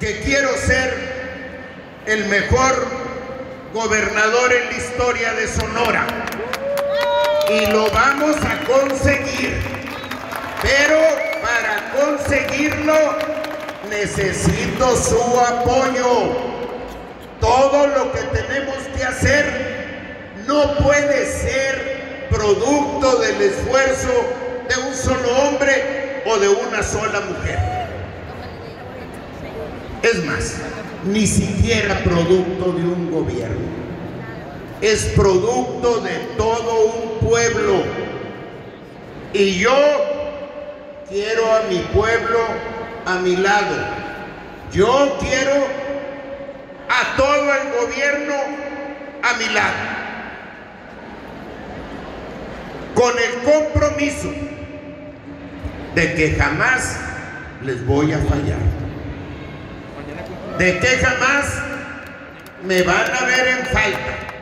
que quiero ser el mejor gobernador en la historia de Sonora. Y lo vamos a conseguir. Pero para conseguirlo necesito su apoyo. Todo lo que tenemos que hacer no puede ser producto del esfuerzo de un solo hombre o de una sola mujer. Es más, ni siquiera producto de un gobierno. Es producto de todo un pueblo. Y yo quiero a mi pueblo a mi lado. Yo quiero a todo el gobierno a mi lado, con el compromiso de que jamás les voy a fallar, de que jamás me van a ver en falta.